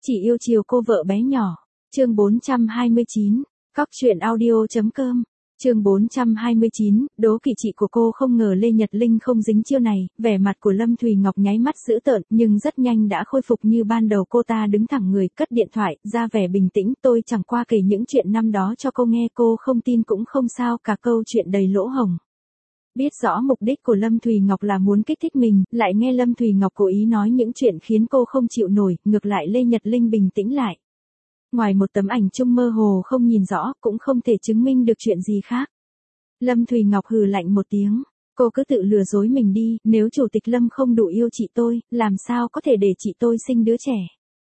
Chỉ yêu chiều cô vợ bé nhỏ. Chương 429. Cóc truyện audio.com. Chương 429, đố kỵ chị của cô. Không ngờ Lê Nhật Linh không dính chiêu này, vẻ mặt của Lâm Thùy Ngọc nháy mắt dữ tợn, nhưng rất nhanh đã khôi phục như ban đầu. Cô ta đứng thẳng người, cất điện thoại, ra vẻ bình tĩnh. Tôi chẳng qua kể những chuyện năm đó cho cô nghe, cô không tin cũng không sao, cả câu chuyện đầy lỗ hổng. Biết rõ mục đích của Lâm Thùy Ngọc là muốn kích thích mình, lại nghe Lâm Thùy Ngọc cố ý nói những chuyện khiến cô không chịu nổi, ngược lại Lê Nhật Linh bình tĩnh lại. Ngoài một tấm ảnh chung mơ hồ không nhìn rõ, cũng không thể chứng minh được chuyện gì khác. Lâm Thùy Ngọc hừ lạnh một tiếng, cô cứ tự lừa dối mình đi, nếu Chủ tịch Lâm không đủ yêu chị tôi, làm sao có thể để chị tôi sinh đứa trẻ.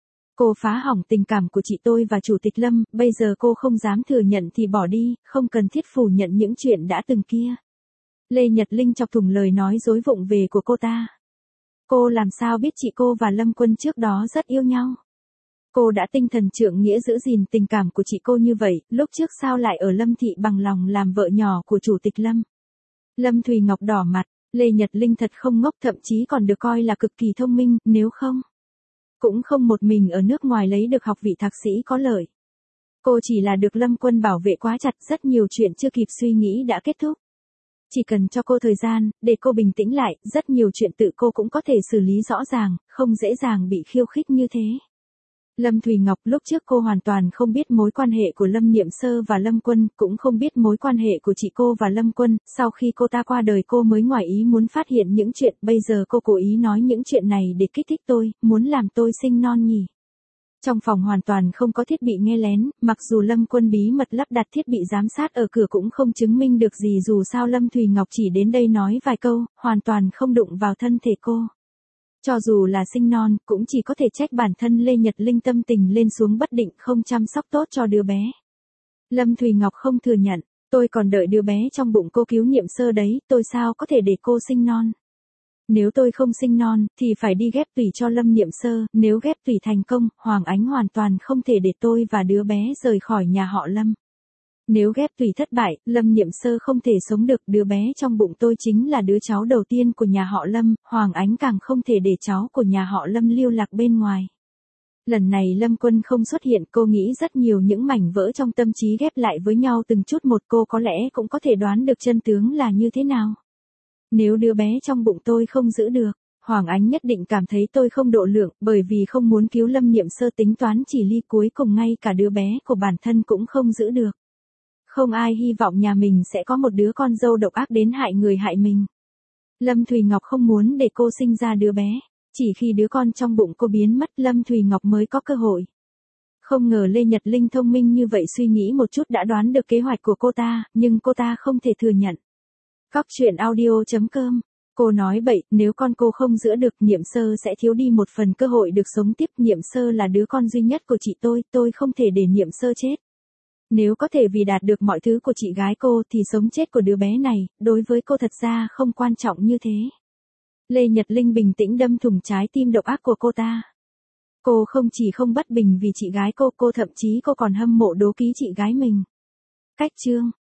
Cô phá hỏng tình cảm của chị tôi và Chủ tịch Lâm, bây giờ cô không dám thừa nhận thì bỏ đi, không cần thiết phủ nhận những chuyện đã từng kia. Lê Nhật Linh chọc thủng lời nói dối vụng về của cô ta. Cô làm sao biết chị cô và Lâm Quân trước đó rất yêu nhau? Cô đã tinh thần trượng nghĩa giữ gìn tình cảm của chị cô như vậy, lúc trước sao lại ở Lâm Thị bằng lòng làm vợ nhỏ của Chủ tịch Lâm? Lâm Thùy Ngọc đỏ mặt, Lê Nhật Linh thật không ngốc, thậm chí còn được coi là cực kỳ thông minh, nếu không, cũng không một mình ở nước ngoài lấy được học vị thạc sĩ có lợi. Cô chỉ là được Lâm Quân bảo vệ quá chặt, rất nhiều chuyện chưa kịp suy nghĩ đã kết thúc. Chỉ cần cho cô thời gian, để cô bình tĩnh lại, rất nhiều chuyện tự cô cũng có thể xử lý rõ ràng, không dễ dàng bị khiêu khích như thế. Lâm Thùy Ngọc, lúc trước cô hoàn toàn không biết mối quan hệ của Lâm Niệm Sơ và Lâm Quân, cũng không biết mối quan hệ của chị cô và Lâm Quân, sau khi cô ta qua đời cô mới ngoài ý muốn phát hiện những chuyện, bây giờ cô cố ý nói những chuyện này để kích thích tôi, muốn làm tôi sinh non nhỉ. Trong phòng hoàn toàn không có thiết bị nghe lén, mặc dù Lâm Quân bí mật lắp đặt thiết bị giám sát ở cửa cũng không chứng minh được gì, dù sao Lâm Thùy Ngọc chỉ đến đây nói vài câu, hoàn toàn không đụng vào thân thể cô. Cho dù là sinh non, cũng chỉ có thể trách bản thân Lê Nhật Linh tâm tình lên xuống bất định, không chăm sóc tốt cho đứa bé. Lâm Thùy Ngọc không thừa nhận, tôi còn đợi đứa bé trong bụng cô cứu Niệm Sơ đấy, tôi sao có thể để cô sinh non. Nếu tôi không sinh non, thì phải đi ghép tủy cho Lâm Niệm Sơ, nếu ghép tủy thành công, Hoàng Ánh hoàn toàn không thể để tôi và đứa bé rời khỏi nhà họ Lâm. Nếu ghép tủy thất bại, Lâm Niệm Sơ không thể sống được, đứa bé trong bụng tôi chính là đứa cháu đầu tiên của nhà họ Lâm, Hoàng Ánh càng không thể để cháu của nhà họ Lâm lưu lạc bên ngoài. Lần này Lâm Quân không xuất hiện, cô nghĩ rất nhiều, những mảnh vỡ trong tâm trí ghép lại với nhau từng chút một, cô có lẽ cũng có thể đoán được chân tướng là như thế nào. Nếu đứa bé trong bụng tôi không giữ được, Hoàng Ánh nhất định cảm thấy tôi không độ lượng, bởi vì không muốn cứu Lâm Niệm Sơ tính toán chỉ ly, cuối cùng ngay cả đứa bé của bản thân cũng không giữ được. Không ai hy vọng nhà mình sẽ có một đứa con dâu độc ác đến hại người hại mình. Lâm Thùy Ngọc không muốn để cô sinh ra đứa bé, chỉ khi đứa con trong bụng cô biến mất Lâm Thùy Ngọc mới có cơ hội. Không ngờ Lê Nhật Linh thông minh như vậy, suy nghĩ một chút đã đoán được kế hoạch của cô ta, nhưng cô ta không thể thừa nhận. Cóc truyện audio.com. Cô nói bậy, nếu con cô không giữ được, Niệm Sơ sẽ thiếu đi một phần cơ hội được sống tiếp. Niệm Sơ là đứa con duy nhất của chị tôi không thể để Niệm Sơ chết. Nếu có thể vì đạt được mọi thứ của chị gái cô thì sống chết của đứa bé này, đối với cô thật ra không quan trọng như thế. Lê Nhật Linh bình tĩnh đâm thủng trái tim độc ác của cô ta. Cô không chỉ không bất bình vì chị gái cô thậm chí cô còn hâm mộ đố kỵ chị gái mình. Cách chương.